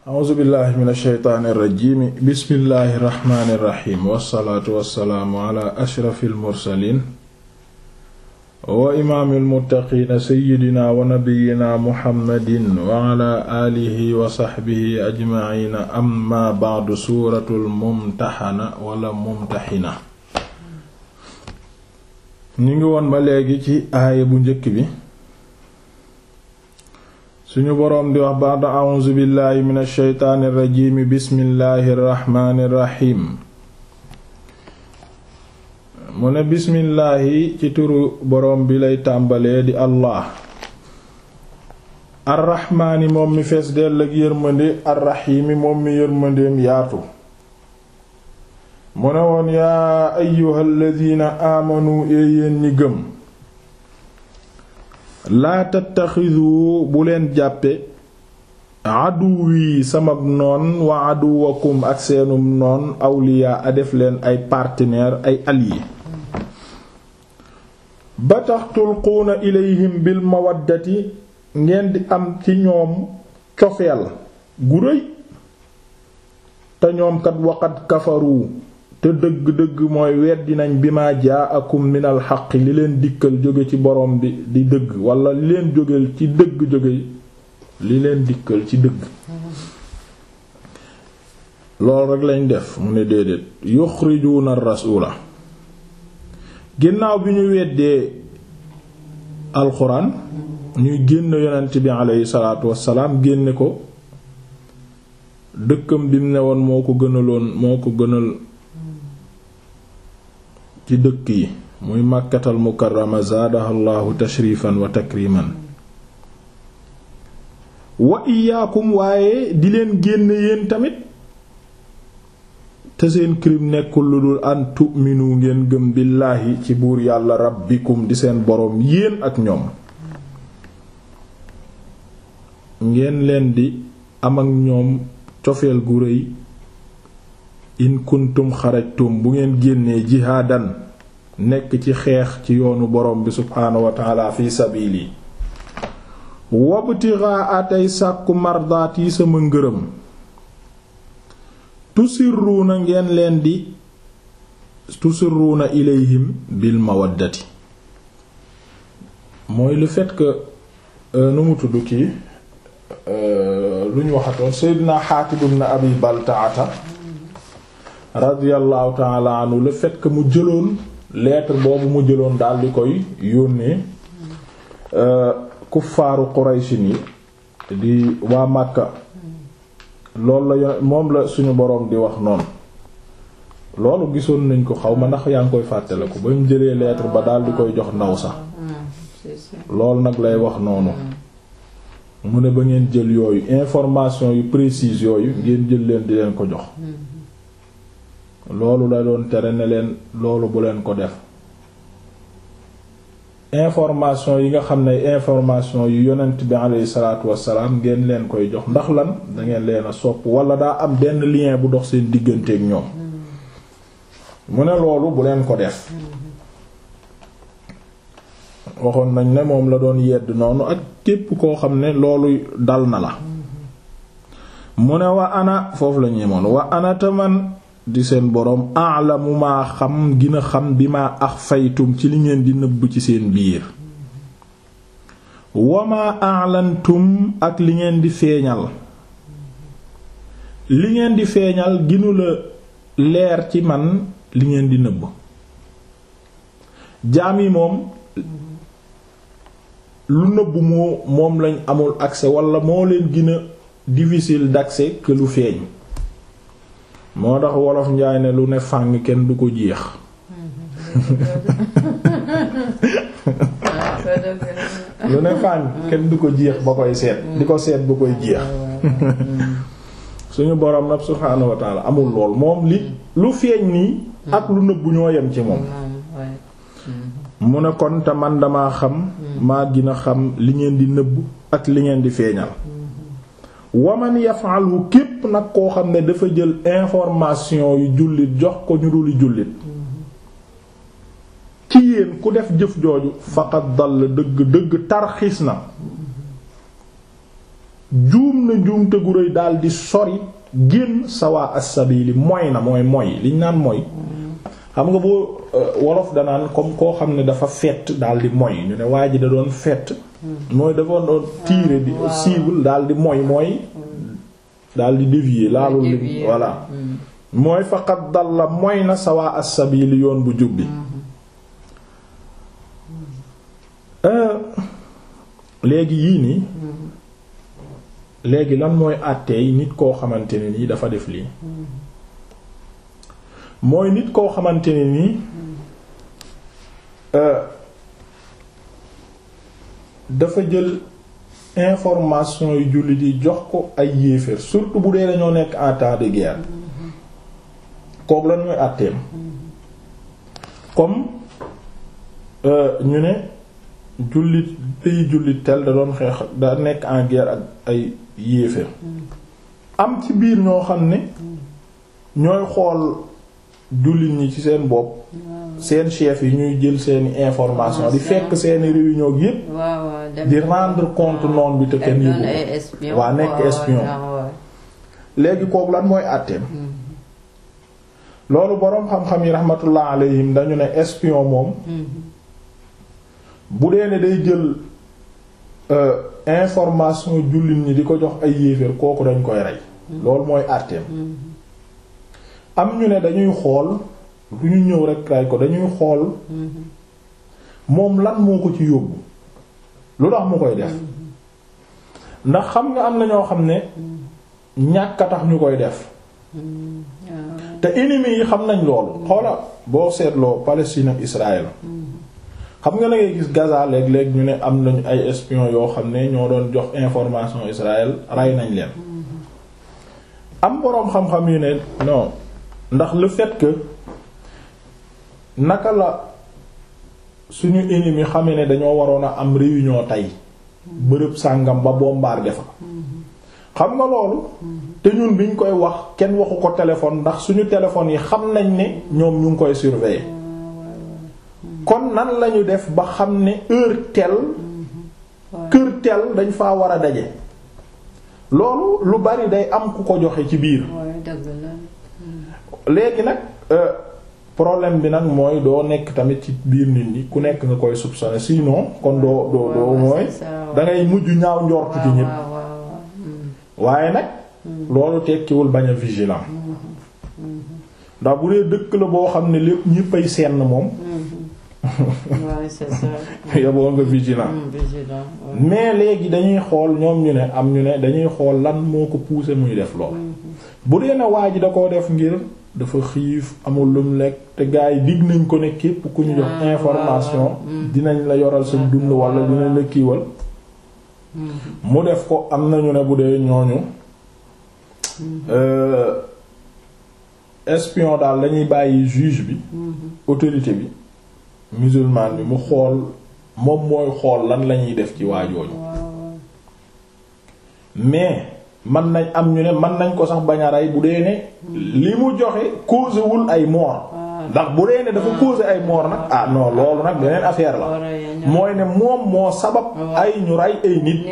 a'uuzu billahi mina shaytaani rajiim bismillahi rahmaani rahiim wassalaatu wassalaamu ala ashrafil mursaliin wa imaamil muttaqiina sayyidina wa nabiyyina muhammadin wa ala aalihi wa sahbihi ajma'iina amma ba'du suuratul mumtahana wala mumtahina. ñu ngi woon ba léegi ci aaya bu njëkk bi. suñu boroom di wax ba'da a'uuzu billahi minash shaytaanir rajiim bismillahir rahmaanir rahiim. mu ne bismillaahi ci turu boroom bi lay tàmbalee di allah arraxmaani moom mi fees dell ak yërmande arraxiimi moom mi yërmandeem yaatu. mu ne woon yaa ayyuhal ladina aamanu yéen ñi gëm laa tattaxidu bu leen jàppe aduwi sama noon wa aduwakum ak seenum noon awliyaa a def leen ay partenaire ay alliés ba tax tulquuna ilayhim bil mawaddati ngeen di am ci ñoom cofeel gu rëy te ñoom kat waqad kafaru te dëgg-dëgg mooy weddi nañ bi ma jaakum minal xaq li leen dikkal jóge ci borom bi di dëgg wala li leen jógeel ci dëgg jóge li leen dikkal ci dëgg. loolu rekk lañ def mu ne déedéet yuxrijuuna rasula ginnaaw bi ñu weddee alxuraan ñuy génn yonent bi aleyhi salaatu wassalaam génne ko dëkkam bi mu ne woon moo ko gënal ci dëkk yi muy màkkatal mukarrama zaadahallahu tashrifan wa takriman wa iyaakum waaye di leen génne yéen tamit te seen crime nekkul lu dul an tu'minu ngeen gëm billaahi ci buur yàlla rabbikum di seen boroom yéen ak ñoom ngeen leen di am ak ñoom cofeel gu rëy in kuntum xarajtum bu ngeen génnee jihaadan nekk ci xeex ci yoonu boroom bi subhaanahu wa ta'ala fi sabili wabtiraa atay sàkku mardaat yi sama ngërëm tusirruuna ngeen leen di tusirruuna ilayhim bil mawaddati mooy le fait que nu mu tudd kii lu ñu waxatoon Seydina Xaatib ibn Abi Baltaata radiyallahu ta'ala anhu le fait que mu jëloon lettre boobu mu jëloon daal di koy yónnee kuffaaru Quraysin yi di waa Makka loolu la moom la suñu boroom di wax noonu loolu gisoon nañ ko xaw ma ndax yaa ngi koy fàttale ko ba mu jëlee lettre ba daal di koy jox ndaw sax loolu nag lay wax noonu mu ne ba ngeen jël yooyu information yu précise yooyu ngeen jël leen di leen ko jox loolu la doon tere ne leen loolu bu leen ko def information yi nga xam ne information yu yonent bi alayhi salaatu wassalaam ngeen leen koy jox ndax lan dangeen leen a sopp wala daa am benn lien bu dox seen digganteek ñoom mu ne loolu bu leen ko def waxoon nañ ne moom la doon yedd noonu ak képp koo xam ne loolu dal na la mu ne wa ana foofu la ñeemoon wa ana taman di seen boroom a'lamu maa xam gina xam bi maa axfaytum ci li ngeen di nëbb ci seen biir wa maa a'lantum ak li ngeen di feeñal ginu la leer ci man li ngeen di nëbb jaam yi moom lu nëbb moom lañ amul accès wala moo leen gina difficile d'accès que lu feeñ moo tax wolof njaay ne lu ne fàng kenn du ko jeex lu ne fàng kenn du ko jeex ba koy seet di ko seet ba koy jeex suñu boroom nag subhaanahu wa ta'ala amul lool moom li lu feeñ nii ak lu nëbbu ñoo yem ci moom mu ne kon te man damaa xam maa gina xam li ngeen di nëbb ak li ngeen di feeñal waman yaf'alhu képp nag koo xam ne dafa jël information yu jullit jox ko ñu dul jullit ci yéen ku def jëf jooju faqad dall dëgg tarxiis na juum na juumte gu rëy daal di sori génn sawa as-sabili mooy na mooy liñ naan mooy xam nga boo wolof danaan comme koo xam ne dafa fett daal di moy ñu ne waa ji da doon fett mooy dafa doon tirer di cible daal di mooy daal di dévier laalul li voilà mooy faqat dal la mooy na sawa as-sabili yoon bu jub bi léegi yii nii léegi lan mooy àtteey nit koo xamante ne nii dafa def lii mooy nit koo xamante ne nii dafa jël information yu jullit yi jox ko ay yéeféer surtout bu dee dañoo nekk en temps de guerre kooku lan mooy àtteem comme ñu ne jullit pays jullit tel da doon xeex da nekk en guerre ak ay yéeféer am ci biir ñoo xam ne ñooy xool jullit ñi ci seen bopp seen chef yi ñuy jël seeni information di fekk seeni réunion yépp di rendre compte noon bi te kenn yëgu waa nekk espion léegi kooku lan mooy àtteem loolu boroom xam-xam yi rahmatullah alayhim dañu ne espion moom bu dee ne day jël information jullit ñi di ko jox ay yéeféer kooku dañ koy rey loolu mooy àtteem am ñu ne dañuy xool du ñu ñëw rek rey ko dañuy xool moom lan moo ko ci yóbbu lu tax mu koy def ndax xam nga am na ñoo xam ne ñàkk a tax ñu koy def te ennemis yi xam nañ loolu xoola boo seetloo Palestine ak Israël xam nga na ngay gis Gaza léeg-léeg ñu ne am nañu ay espion yoo xam ne ñoo doon jox information Israël rey nañ leen am boroom xam-xam yu ne non ndax le fait que naka la suñu ennemi xamee ne dañoo waroon a am réunion tey bërëb sàngam ba bombardé fa xam nga loolu te ñun biñ koy wax kenn waxu ko téléphone ndax suñu téléphone yi xam nañ ne ñoom ñu ngi koy surveiller kon nan lañu def ba xam ne heure telle kër telle dañ faa war a daje loolu lu bari day am ku ko joxe ci biir léegi nag problème bi nag mooy doo nekk tamit ci biir nit ñi ku nekk nga koy soupçonner sinon kon doo mooy dangay mujj ñaaw njortu ci ñépp waaye nag loolu tekkiwul bañ a vigilant ndax bu dee dëkk la boo xam ne lépp ñéppay senn moom yoboo nga vigilant mais léegi dañuy xool ñoom ñu ne am ñu ne dañuy xool lan moo ko pousser muy def lool bu dee na waa ji da koo def ngir dafa xiif amul lum lekk te gaa yi digg nañ ko ne képp ku ñu jox information dinañ la yoral sa dund wala dinañ la kiiwal mu def ko am nañu ne bu dee ñooñu espion daal lañuy bàyyi juge bi autorité bi musulman bi mu xool moom mooy xool lan lañuy def ci waajooju mais man nañ am ñu ne man nañ ko sax bañ a rey bu dee ne li mu joxe causé wul ay mort ndax bu dee ne dafa causé ay mort nag ah non loolu nag beneen affaire la mooy ne moom moo sabab ay ñu rey ay nit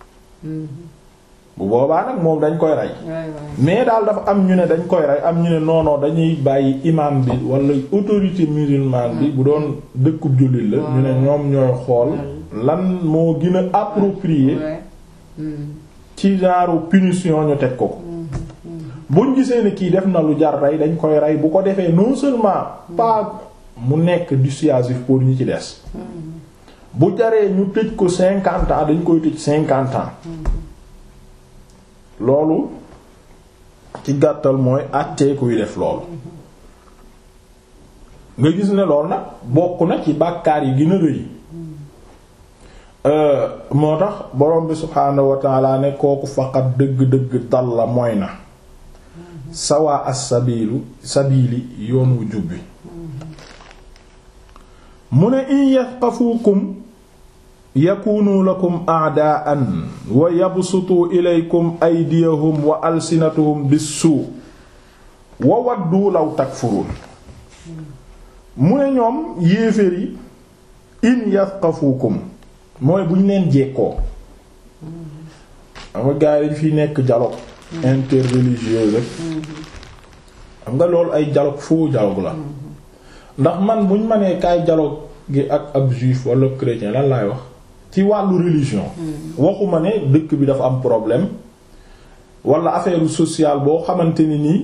bu boobaa nag moom dañ koy rey mais daal dafa am ñu ne dañ koy rey am ñu ne non dañuy bàyyi imam bi wala autorité musulmane bi bu doon dëkkub jullit la ñu ne ñoom ñooy xool lan moo gën a approprié ci genre punition ñu teg ko buñ gisee ne kii def na lu jar rey dañ koy rey bu ko defee non seulement pas mu nekk dissuasif pour ñi ci des bu jaree ñu tëj ko 50 ans dañ koy tëj 50 ans loolu ci gàttal mooy àttee kuy def loolu nga gis ne loolu nag bokk na ci bàkkaar yi gën a rëy moo tax borom bi subhaanahu wa ta'ala ne kooku faqat dëgg-dëgg dal la mooy na sawa sabili yoon wu jubbi mu ne in yathqafukum yakunu lakum a'da'an wa yabsutu ilaykum aydiyahum wa alsinatuhum bis-suu wa waddu law takfurun mu ne ñoom yéeféer yi in yathqafukum mooy bu ñu leen jekkoo ama gars yi dañ fiy nekk dialogue interreligieux rek xam nga loolu ay dialogue faux dialogue la ndax man buñ ma nee kaay dialogue gi ak ab juif wala chrétien lan laay wax ci wàllu religion waxuma ne dëkk bi dafa am problème wala affaire sociale boo xamante ni nii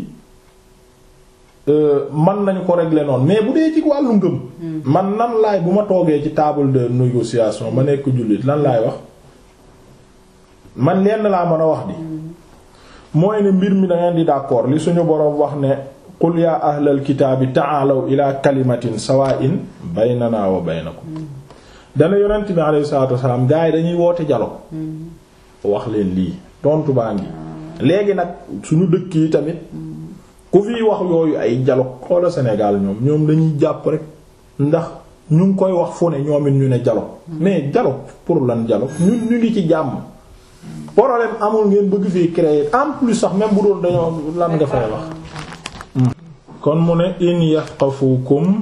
man nañu ko régler noonu mais bu dee ci wàllu ngëm man nan laay bu ma toogee ci table de négociation ma nekk jullit lan laay wax man lenn laa mën a wax di mooy ne mbir mi da ngeen di d'accord li suñu boroom wax ne qul yaa ahlal kitaabi ta'aalaw ila kalimatin sawaa'in baynana wa baynakum dana yonent bi alayhi salaatu wassalaam gaa yi dañuy woote dialogue wax leen lii tontu baa ngi léegi nag suñu dëkk yi tamit ku fi wax yooyu ay dialogue xoola Sénégal ñoom dañuy jàpp rek ndax ñu ngi koy wax fu ne ñoom it ñu ne dialogue mais dialogue pour lan dialogue ñun ñu ngi ci jàmm problème amul ngeen bëgg fii créer en plus sax même bu doon dañoo lan nga fay wax kon mu ne in yafqafukum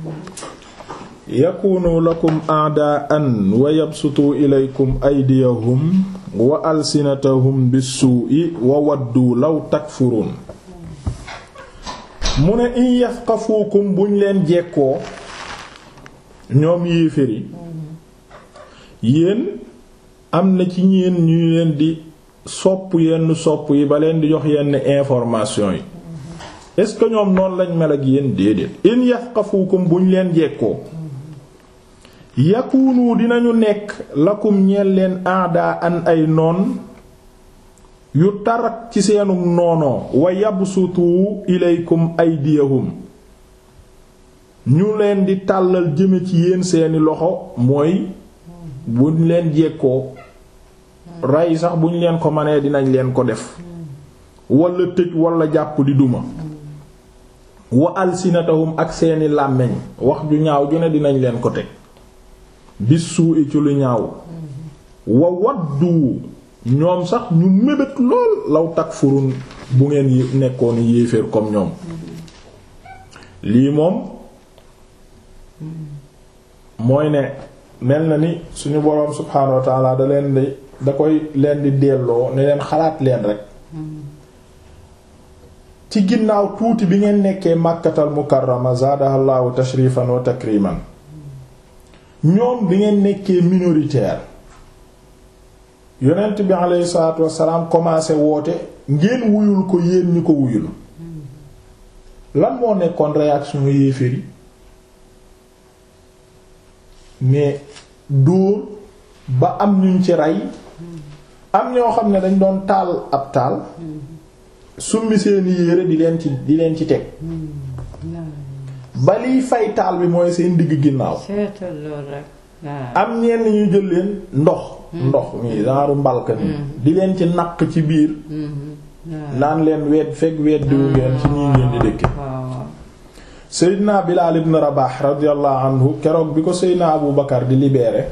yakunu lakum a'da'an wa yabsutu ilaykum aydiyahum wa alsinatahum bis-su'i wa waddu law takfurun mu ne in yafqafukum buñ leen jekkoo ñoom yéeféri yéen am na ci ñeen ñu leen di sopp yenn sopp yi ba leen di jox yenn information yi est-ce que ñoom noonu lañ mel ak yéen déedéet in yafqafukum buñ leen jekkoo yakunu dinañu nekk lakum ñeel leen aada an ay noon yu tarak ci seenu noonoo wa yabsutu ilaykum aydiyahum ñu leen di tàllal jëme ci yéen seeni loxo mooy buñ leen jekkoo rey sax buñ leen ko manee dinañ leen ko def wala tëj wala jàpp di duma wa alsinatahum ak seeni làmmeñ wax ju ñaaw ju ne dinañ leen ko teg bissuu i ci lu ñaaw wa waddu ñoom sax ñu mébét lool law takfurun bu ngeen nekkoon yéeféer comme ñoom lii moom mooy ne mel na ni suñu boroom subhaanahu wa ta'ala da koy leen di delloo ne leen xalaat leen rek ci ginnaaw tuuti bi ngeen nekkee Makkatal Mukarrama zaadahallahu tashrifan wa takriman ñoom bi ngeen nekkee minoritaire yonent bi alayhi salaatu wassalaam commencé woote ngeen wuyul ko yéen ñi ko wuyul lan moo nekkoon réaction yéeféri mais dóor ba am ñuñ ci rey am ñoo xam ne dañ doon taal ab taal summi seeni yére di leen ci teg ba liy fay taal bi mooy seen digg ginnaaw am ñenn ñu jël leen ndox mi genre mbalka ni di leen ci naq ci biir naan leen weddiwu ngeen ci ñi ngeen di dëkke Seydina Bilaal ibn Rabah radiyallahu anhu keroog bi ko Seydina Abu Bakar di libéré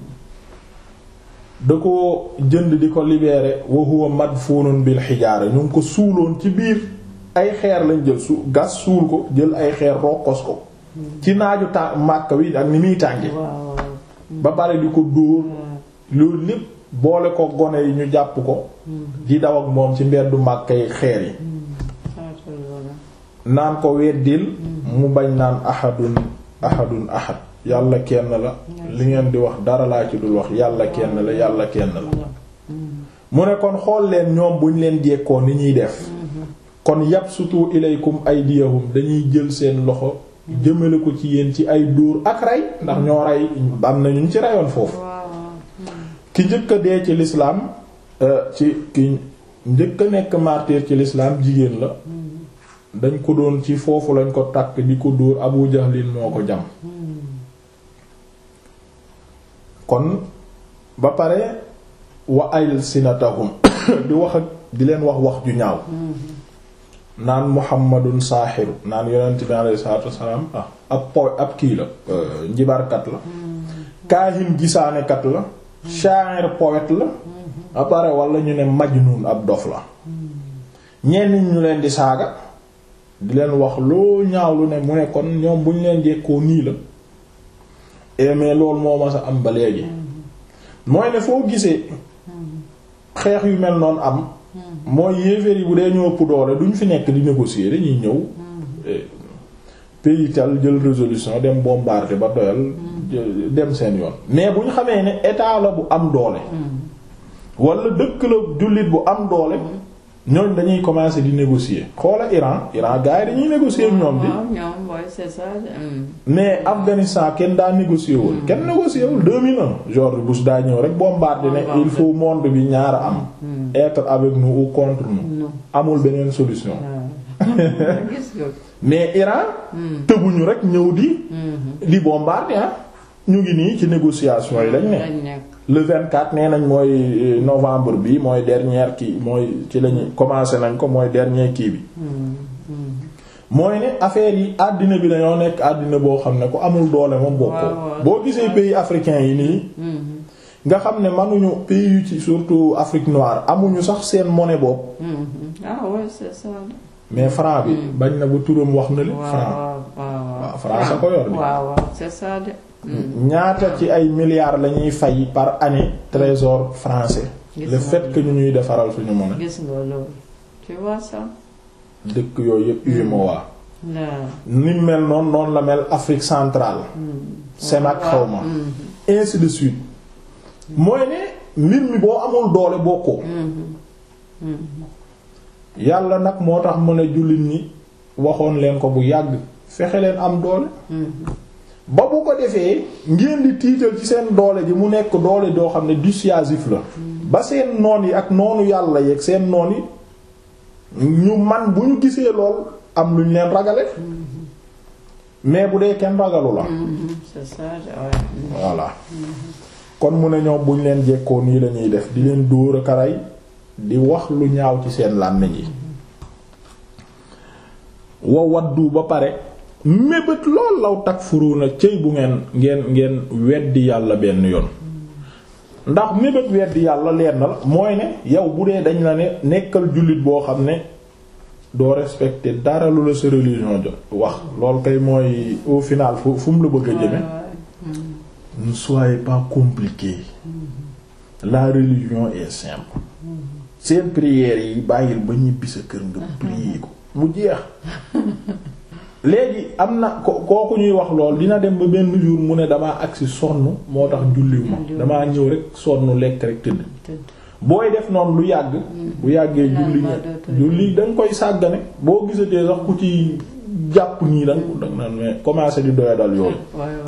da ko jënd di ko libéré wa huwa madfunun bil hijaara ñu ngi ko suuloon ci biir ay xeer lañ jël gas suul ko jël ay xeer rokkos ko ci naaju Makka wi ak ni muy tànge ba pare di ko dóor loolu lépp boole ko gone yi ñu jàpp ko di daw ak moom ci mbeddu Makka yi xeer yi naan ko weddil mu bañ naan ahadun ahad yàlla kenn la li ngeen di wax dara laa ci dul wax yàlla kenn la mu ne kon xool leen ñoom buñ leen jekkoo ni ñuy def kon yabsutu ilaykum aydiyahum dañuy jël seen loxo jëmale ko ci yéen ci ay dóor ak rey ndax ñoo rey am na ñu ci reyoon foofu ki njëkk a dee ci l'islam ki njëkk a nekk martyr ci l'islam jigéen la dañ ko doon ci foofu lañ ko takk di ko dóor Abu Jahlin moo ko jam kon ba pare wa alsinatahum di leen wax ju ñaaw naan Muhammadun saaxiru naan yonent bi alayhi salaatu wassalaam ab kii la njibarkat la kaahin gisaanekat la sha'ir poète la ba pare wala ñu ne majnun ab dof la ñenn ñu leen di saaga di leen wax loo ñaaw lu ne mu ne kon ñoom bu ñu leen jekkoo nii la mais loolu moo ma sa am ba léegi mooy ne foo gisee xeex yu mel noonu am mooy yéeféer yi bu dee ñoo ëpp doole duñ fi nekk di négocier dañuy ñëw pays tal jël résolution dem bombarder ba doyal dem seen yoon mais bu ñu xamee ne état la bu am doole wala dëkk la jullit bu am doole ñooñ dañuy commencer di négocier xoola Iran gars yi dañuy négocier ak ñoom di c'est ça. mais Afghanistan kenn daa négocier woon kenn négocier wul 2001 George Bush daa ñëw rek bombarder ne il faut monde bi ñaar a am être avec nous ou contre nous amul beneen solution mais Iran tëbuñu rek ñëw di bombarder ñu ngi nii ci négociation yi lañ ne le 24 nee nañ mooy novembre bi mooy dernière kii mooy ci lañu commencé nañ ko mooy dernier kii bi mooy ne affaire yi àddina bi dañoo nekk àddina boo xam ne ku amul doole moom bokkoo boo gisee pays africains yi nii nga xam ne mënuñu pays yu ci surtout Afrique noire amuñu sax seen monnaie bopp c'est ça. mais franc bi bañ na ba turam wax na li franc waaw franc sa ko yor bi c'est ça de. ñaata ci ay milliards la ñuy fay par année trésor français le fait que ñu ñuy defaral suñu monnaie. gis nga loolu tu vois ça. dëkk yooyu yëpp UEMOA. ni mel noonu la mel Afrique centrale. CEMAC xawma ainsi de suite. mooy ne mbir mi boo amul doole bokkoo. yàlla nag moo tax mu ne jullit ñi waxoon leen ko bu yàgg fexe leen am doole. ba bu ko defee ngeen di tiital ci seen doole ji mu nekk doole doo xam ne dissuasif la. ba seen noon yi ak noonu yàlla yeeg seen noon yi ñu man bu ñu gisee lool am lu ñu leen ragale. mais bu dee kenn ragalu la. c'est ça voilà. kon mu ne ñoom bu ñu leen jekkoo nii la ñuy def di leen dóor a karay di wax lu ñaaw ci seen làmmiñ yi. wa waddu ba pare. mébét lool law takfuruuna cëy bu ngeen weddi yàlla benn yoon ndax mébét weddi yàlla leen na la mooy ne yow bu dee dañ la ne nekkal jullit boo xam ne doo respecter dara lu la sa religion jot wax lool kay mooy au final fu mu la bëgg a jëme ne soyez pas compliqué la religion est simple seen prières yi bàyyil ba ñibbi sa kër nga prier ko mu jeex. léegi am na kooku ñuy wax lool dina dem ba benn jour mu ne damaa agsi sonn moo tax julliwuma damaa ñëw rek sonn lekk rek tëdd booy def noonu lu yàgg bu yàggee julli da nga koy sàggane boo gisatee sax ku ci jàpp nii da nga naan mais commencé di doyadal yooyu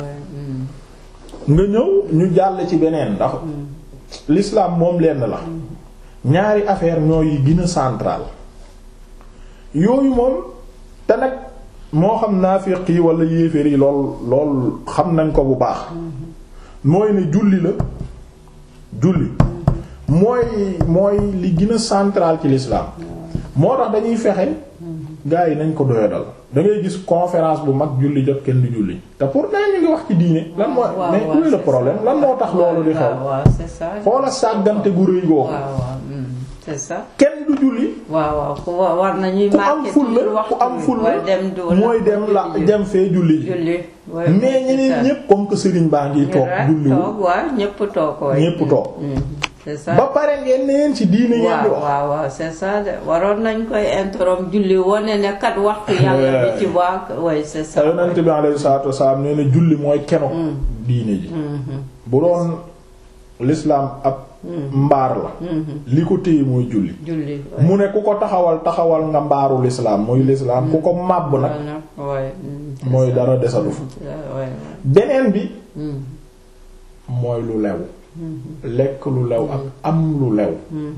nga ñëw ñu jàll ci beneen ndax l'islam moom lenn la ñaari affaire ñoo yi gën a central yooyu moom te nag moo xam naafiq yi wala yéeféer yi lool xam nañ ko bu baax mooy ne julli la julli mooy li gën a central ci l'islam moo tax dañuy fexe gars yi nañ ko doyadal da ngay gis conférence bu mag julli jot kenn du julli te pourtant ñu ngi wax ci diine lan mooy mais où est le problème lan moo tax loolu di xew xoola sàggante gu rëy googu c'est ça kenn du julli. waaw war nañuy ku am fulla mooy dem fee julli ji. mais ñeneen ñépp comme que sëriñ baa ngi toog. julli ñépp toog ñépp toog. c'est ça ba pare ngeen ne yéen ci diine ngeen di wax. waaw c'est ça de waroon nañ koy interrompre julli wane ne kat waxtu yàlla bi ci waa way c'est ça. Yonent bi alayhi salaatu wassalaam nee na julli mooy keno. diine ji. bu doon l'islam ab. mbaar la li ko téye mooy julli mu ne ku ko taxawal nga mbaaru l'islam mooy l'islam ku ko màbb nag mooy dara desatu fa beneen bi mooy lu lew lekk lu lew ak am lu lew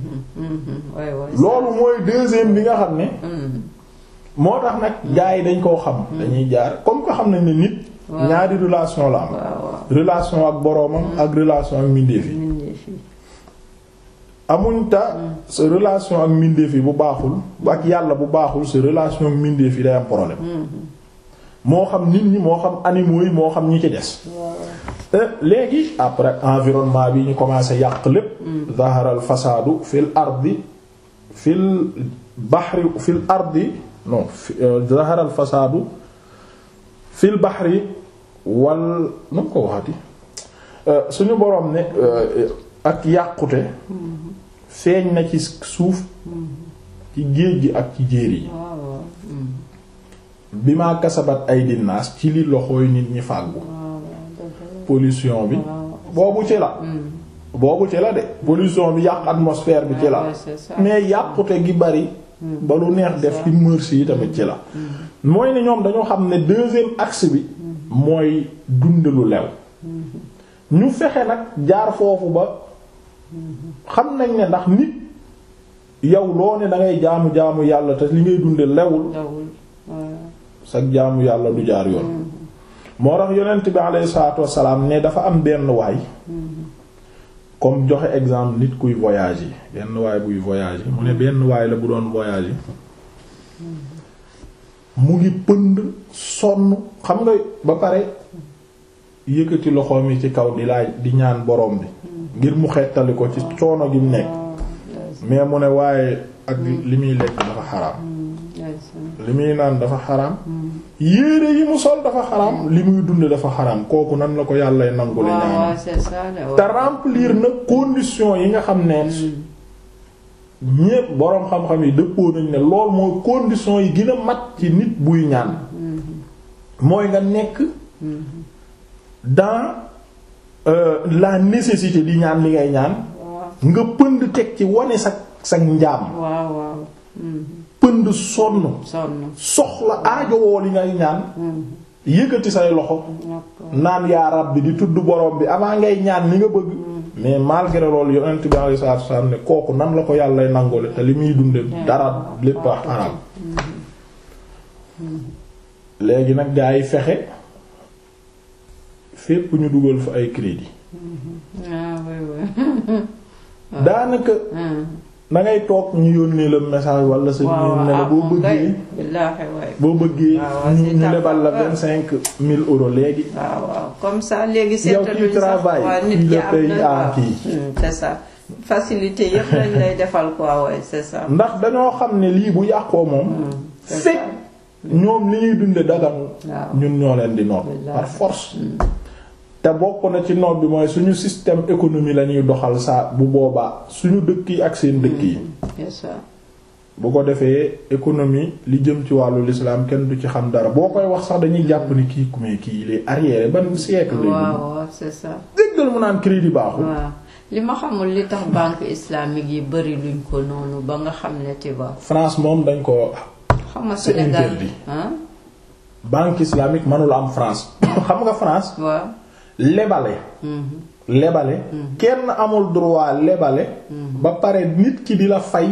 loolu mooy deuxième bi nga xam ne moo tax nag gars yi dañ koo xam dañuy jaar comme ko xam nañ ne nit ñaari relation la am relation ak boroomam ak relation ak mbindeef yi amuñ ta sa relation ak mbindeef yi bu baaxul ak yàlla bu baaxul sa relation ak mbindeef yi day am problème moo xam nit ñi moo xam animaux yi moo xam ñi ci des léegi après environnement bi ñu commencé yàq lépp zaharal fasaadu fil ardi fil bahri fil ardi non zaharal fasaadu fil bahri wal nu ko waxati suñu boroom ne ak yàqute feeñ na ci suuf ci géej gi ak ci jéer yi bi ma kasabat ay dinaas ci li loxooy nit ñi fàggu pollution bi boobu ci la de pollution bi yàq atmosphère bi ci la mais yàqute gi bari ba lu neex def ci mœurs yi tamit ci la mooy ne ñoom dañoo xam ne deuxième axe bi mooy dund lu lew ñu fexe nag jaar foofu ba xam nañ ne ndax nit yow loo ne da ngay jaamu yàlla te li ngay dunde lewul sag jaamu yàlla du jaar yoon moo tax yonent bi alayhi salaatu wassalaam ne dafa am benn waay comme joxe exemple nit kuy voyage yi benn waay buy voyage yi mu ne benn waay la bu doon voyage yi mu ngi pënd sonn xam nga ba pare yëkkati loxoom yi ci kaw di laaj di ñaan borom bi ngir mu xettali ko ci coono gi mu nekk mais mu ne waaye ak li muy lekk dafa xaraam li muy naan dafa xaraam yére yi mu sol dafa xaraam li muy dund dafa xaraam kooku nan la ko yàlla nangu la ñaan te remplir na condition yi nga xam ne ñépp boroom xam-xam yi dëppoo nañ ne lool mooy condition yi gën a mat ci nit buy ñaan mooy nga nekk dans la nécessité di ñaan li ngay ñaan nga pënd teg ci wane sa njaam pënd sonn soxla aajowoo li ngay ñaan yëkkati say loxo naan yaa Rabbi di tudd borom bi avant ngay ñaan li nga bëgg mais malgré loolu yonent bi alayhi salaatu wasallam ne kooku nan la ko yàlla nangole te li muy dunde dara lépp a xaraam léegi nag gaa yi fexe fépp ñu dugal fa ay crédit daanaka dangay toog ñu yónnee la message wala sa ne la boo bëggee ñu lebal la 25 000 € léegi waaw comme ça léegi yow qui travaille nit ki am kii c'est ça facilité yëpp lañ lay defal quoi ouais c'est ça ndax dañoo xam ne lii bu yàqoo moom fekk ñoom li ñuy dunde dagan ñun ñoo leen di noot par force te bokk na ci noot bi mooy suñu système économie la ñuy doxal saa bu boobaa suñu dëkk yi ak seen dëkk yi bu ko defee économie li jëm ci wàllu l'islam kenn du ci xam dara boo koy wax sax dañuy jàpp ni kii mais kii il est arriéré ban siècle lay waaw c'est ça déggal mu naan crédit baaxul li ma xamul li tax banque islamique yi bari luñ ko noonu ba nga xam ne tu vois France moom dañ ko xam nga c'est Sénégal interdit banque islamique mënula am France xam nga France lebale kenn amul droit lebale ba pare nit ki di la fay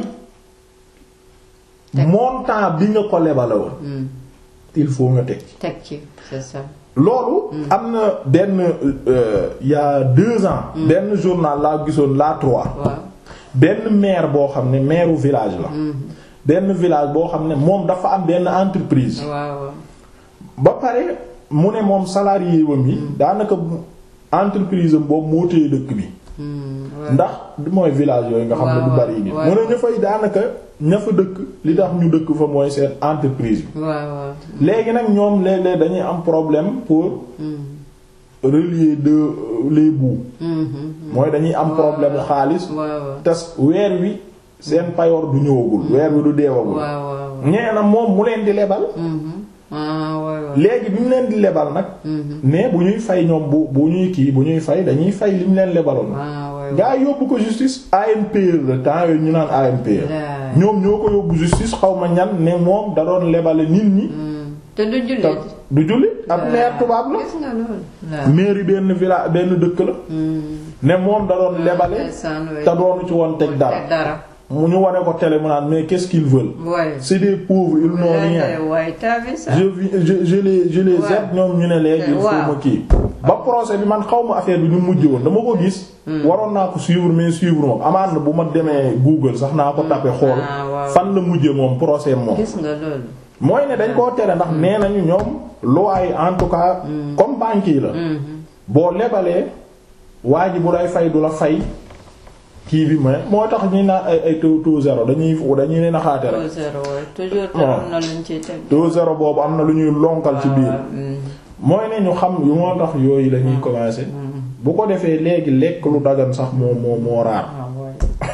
montant bi nga ko lebale woon il faut nga teg ci c'est ça loolu am na benn il y a 2 ans benn journal laa gisoon la 3 benn maire boo xam ne maireu village la benn village boo xam ne moom dafa am benn entreprise ba pare mu ne moom salarié wam yi daanaka entreprise am boobu moo téye dëkk bi ndax mooy village yooyu nga xam ne du bari nit mu ne ña fay daanaka ña fa dëkk li tax ñu dëkk fa mooy seen entreprise bi léegi nag ñoom léeg-léeg dañuy am problème pour relier les bouts mooy dañuy am problème u xaalis te weer wi seen payoor du ñëwagul weer wi du deewagul ñee na moom mu leen di lebal léegi bi mu leen di lebal nag mais bu ñuy fay ñoom bu ñuy fay dañuy fay li ñu leen lebaloon gaa yi yóbbu ko justice ANPR la temps yooyu ñu naan ANPR ñoom ñoo ko yóbbu justice xaw ma ñan ne moom da doon lebale nit ñi te du julli ab maire tubaab la mairie benn village benn dëkk la ne moom da doon lebale te doonu ci woon teg dara mu ñu wane ko télé mu naan mais qu'est-ce qu'ils veulent c'est des pauvres ils n'ont rien je les aide ñoom ñu ne léegi il faut ma kii ba procès bi man xaw ma affaire bi ñu mujj woon dama ko gis waroon naa ko suivre mais suivre moom amaan na bu ma demee Google sax naa ko tapé xool fan la mujje moom procès moom gis nga loolu mooy ne dañ koo tere ndax nee nañu ñoom loi yi en tout cas comme banque yi la boo lebalee waa ji bu lay fay du la fay kii bi mais moo tax ñuy naan ay taux zéro dañuy ne naxaate rek taux zéro boobu am na lu ñuy lonkal ci biir mooy ne ñu xam yu moo tax yooyu la ñuy commencer bu ko defee léegi lekk lu dagan sax moo raar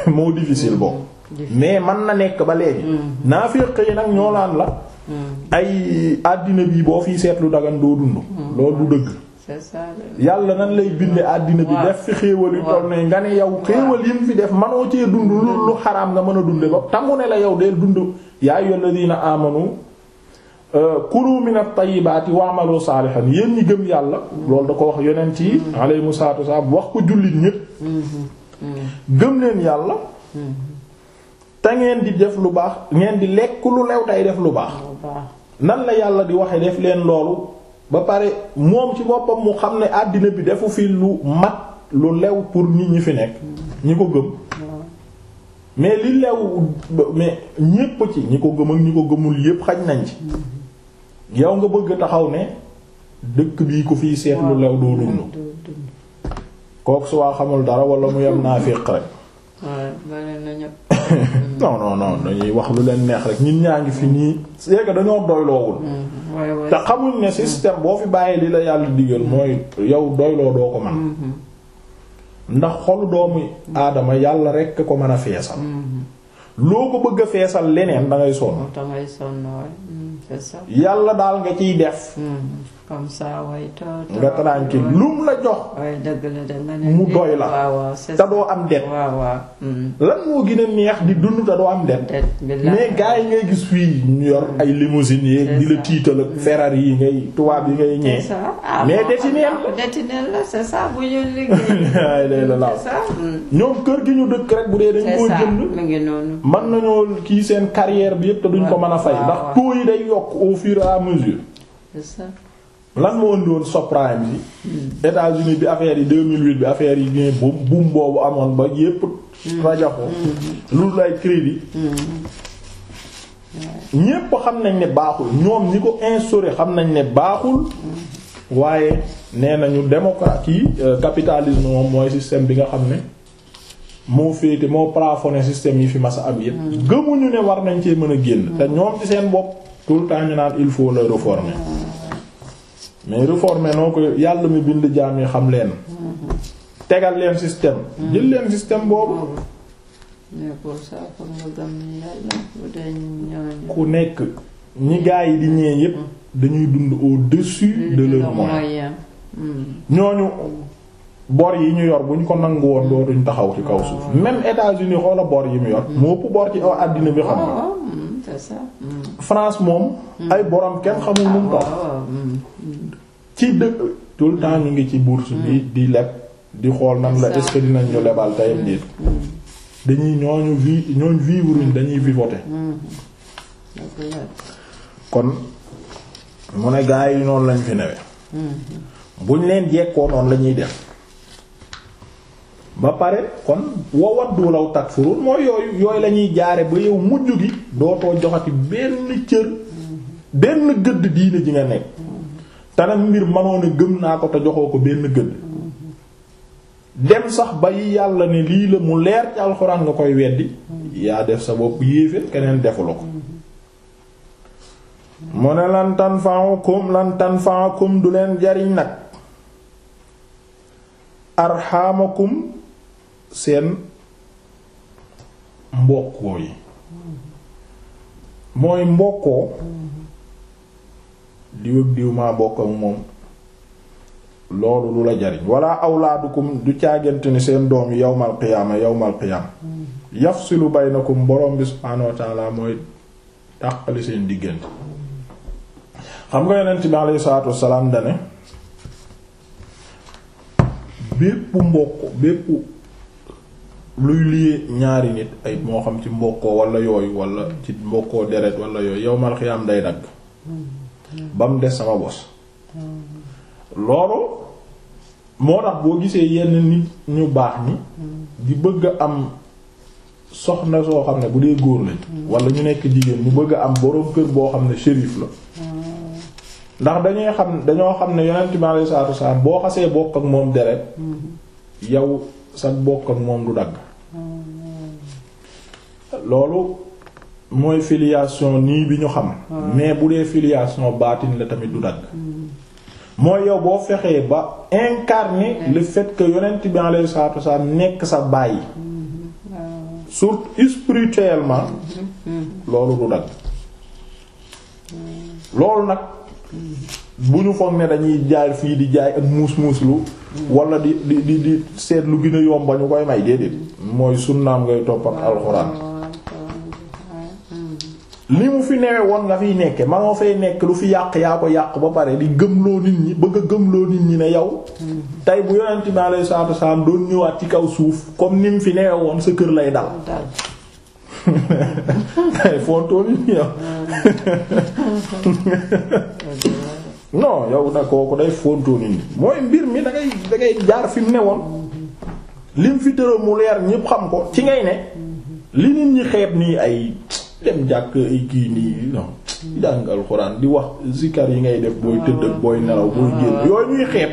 moo difficile boobu mais man na nekk ba léegi naafiq yi nag ñoo naan la ay àddina bi boo fiy seetlu dagan doo dund loolu du dëgg c'est ça yàlla nan lay binde àddina bi def fi xéewal yu toll ne nga ne yow xéewal yi mu fi def manoo cee dund lu xaraam nga mën a dunde ba tamu ne la yow deel dund yaa ayyuhal ladina amanu kulu minat tayyibati wa'malu salihan yéen ñi gëm yàlla loolu da ko wax yonent yi alayhimu salaatu wassalaam wax ko jullit ñépp gëm leen yàlla te ngeen di def lu baax ngeen di lekk lu lew tey def lu baax nan la yàlla di waxe def leen loolu ba pare moom ci boppam mu xam ne àddina bi defu fi lu mat lu lew pour nit ñi fi nekk ñi ko gëm mais li lew mais ñépp ci ñi ko gëm ak ñi ko gëmul yépp xaj nañ ci yow nga bëgg taxaw ne dëkk bii ku fiy seet lu lew doo dund kooku su waa xamul dara wala mu yem naafiq rek non dañuy wax lu leen neex rek ñun ñaa ngi fi nii c'est que dañoo doyloowul te xamuñ ne système boo fi bàyyi li la yàlla digal mooy yow doyloo doo ko man ndax xolu doomu aadama yàlla rekk ko mën a feesal loo ko bëgg a feesal leneen da ngay sonn c'est ça yàlla daal nga ciy def comme ça way nga tranquille lum la jox mu doy la te doo am det lan moo gën a neex di dund te doo am det mais gars yi ngay gis fii ñu yor ay limousines yi di la tiital ak Ferrari yi ngay tubaab yi ngay ñee mais detineel la c'est ça bu ñu liggéey la ñoom kër gi ñu dëkk rek bu dee dañ koo jënd mën nañoo kii seen carrière bi yépp te duñ ko mën a fay ndax taux yi day yokk au fur et à mesure c'est ça lan moo indi woon subprime yi États-Unis bi affaire yi 2008 bi affaire yi bien boom boobu amoon ba yépp rajaxoo lu lay crédit ñépp xam nañ ne baaxul ñoom ñi ko instauré xam nañ ne baaxul waaye nee nañu démocratie capitalisme moom mooy système bi nga xam ne moo féete moo plafonné système yi fi masa am yépp gëmuñu ne war nañ cee mën a génn te ñoom ci seen bopp tout le temps ñu naan il faut le réformer mais réformer noo ko yàlla mi bind jaam yi xam leen tegal leen système jël leen système boobu ku nekk ñi gaa yi di ñee yépp dañuy dund au-dessus de leur moyen ñooñu bor yi ñu yor bu ñu ko nangu woon dootuñ taxaw ci kaw suuf même États-Unis xoola bor yi mu yor moo ëpp bor ci àddina bi xam nga France moom ay borom kenn xamul nu mu toll ci dëkk tout le temps ñu ngi ci bourse bi di leb di xool nan la est-ce que dinañ ñu lebal tayam déet dañuy ñooñu vivre dañuy vivoter kon mu ne gaa yi noonu lañ fi newee buñ leen jekkoo noonu la ñuy def ba pare kon wawaddu law takfurun mooy yooyu la ñuy jaare ba yow mujj gi dootoo joxati benn cër benn gëdd diine ji nga nekk te nag mbir manoon a gëm naa ko te joxoo ko benn gëdd dem sax ba yi yàlla ne lii la mu leer ci alxuraan nga koy weddi yaa def sa bopp yéeféer keneen defu la ko mu ne lan tanfa'ukum du leen jariñ nag arxaamakum seen mbokkoo yi mooy mbokkoo diw ak diw maa bokk ak moom loolu du la jariñ wala awlaadukum du caagante ni seen doom yi yawmal qiyaama yafsilu baynakum borom bi subhaanahu wa ta'aala mooy tàqali seen diggante xam nga yonent bi alayhi salaatu wassalaam dane bépp luy lié ñaari nit ay moo xam ci mbokkoo wala yooyu wala ci mbokkoo deret wala yooyu yawmal qiyaam day dagg ba mu des sama bos loolu moo tax boo gisee yenn nit ñu baax ni di bëgg a am soxna soo xam ne bu dee góor lañ wala ñu nekk jigéen ñu bëgg a am boroom kër boo xam ne shérif la ndax dañoo xam ne yonent bi alayhi salaatu wasallam boo xasee bokk ak moom deret yow sa bokk ak moom du dagg loolu mooy filiation nii bi ñu xam mais bu dee filiation baatin la tamit du dagg mooy yow boo fexee ba incarner le fait que yonent bi alayhi salaatu wasallam nekk sa baay surtout spirituellement loolu du dagg loolu nag bu ñu foog ne dañuy jaay fii di jaay ak muus-muuslu wala di seet lu gën a yomb ba ñu koy may déedéet mooy sunnaam ngay topp ak alxuraan li mu fi newe woon nga fiy nekke manoo fay nekk lu fi yàq yaa ko yàq ba pare di gëmloo nit ñi bëgg a gëmloo nit ñi ne yow tey bu yonent bi alayhi salaatu wasallam doon ñëwaat ci kaw suuf comme ni mu fi newe woon sa kër lay dal tey fontoo nit ñi yow non yow nag kooku day fontoo nit ñi mooy mbir mi dangay jaar fi mu ne woon lim fi tëra mu leer ñépp xam ko ci ngay ne li nit ñi xeeb nii ay dem jàkk ay kii nii non jàng alxuraan di wax zikar yi ngay def booy tëdd ak booy nelaw booy génn yooyu ñuy xeeb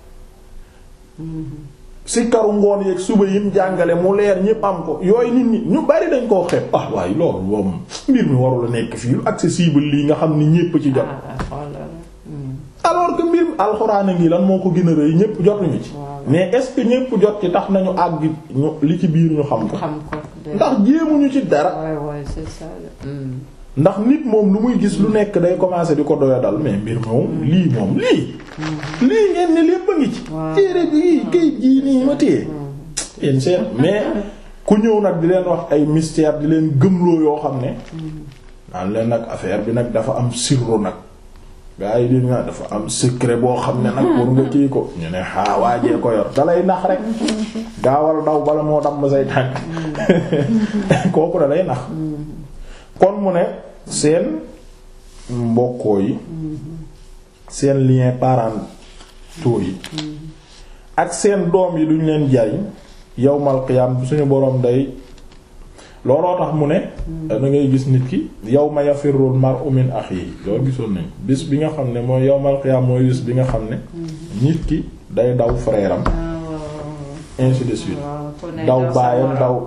zikaru ngoon yeeg suba yim jàngale mu leer ñépp am ko yooyu nit ñi ñu bari dañ koo xeeb waaye loolu moom mbir mi warula nekk fii lu accessible lii nga xam ni ñépp ci jot alors que mbir mi alxuraan a ngi lan moo ko gën a rëy ñépp jotuñu ci mais est-ce que ñépp jot ci tax nañu àgg ñu li ci biir ñu xam ko ndax jéemuñu ci dara c'est ça. ndax nit moom lu muy gis lu nekk day commencer di ko doyadal mais mbir moom lii ngeen ne lépp a ngi ci téere bi kay jii nii ma téye yéen seen mais ku ñëw nag di leen wax ay mystère di leen gëmloo yoo xam ne naan leen nag affaire bi nag dafa am sirru nag gaa yi di nga dafa am secret boo xam ne nag pour nga kii ko ñu ne waajee ko yor dalay nax rek gaawal daw bala moo damm say tànk kooku da lay nax kon mu ne seen mbokkoo yi seen lien parentaux yi ak seen doom yi duñ leen jariñ yawmal qiyaam suñu boroom day looloo tax mu ne da ngay gis nit ki yawma yafirrul mar'u min akhihi loolu gisoon nañ bis bi nga xam ne mooy yawmal qiyaam mooy bis bi nga xam ne nit ki day daw frère am ainsi de suite daw baayam daw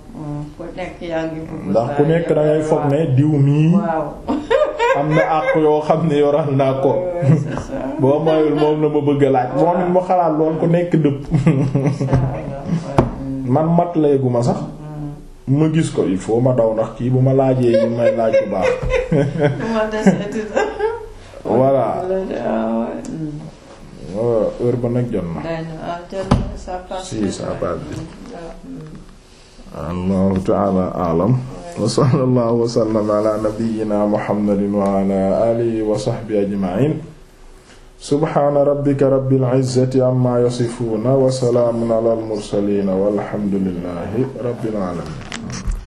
ndax ku nekk dangay foog ne diw mii am na àq yoo xam ne yoral naa ko boo mayul moom la ma bëgg a laaj moom it mu xalaat lool ku nekk dëpp man mat leeguma sax ma gis ko il faut ma daw ndax kii bu ma laajee yi may laaj bu baax voilà heure ba nag jot na si ça passe bi Allahu ta'ala a'lam wa sallallahu wa sallama ala nabiyyina Muhammadin wa ala alihi wa sahbihi ajma'in subhana rabbika rabbil izzati amma yasifuna wa salamun ala al mursalin walhamdulillahi rabbil alamin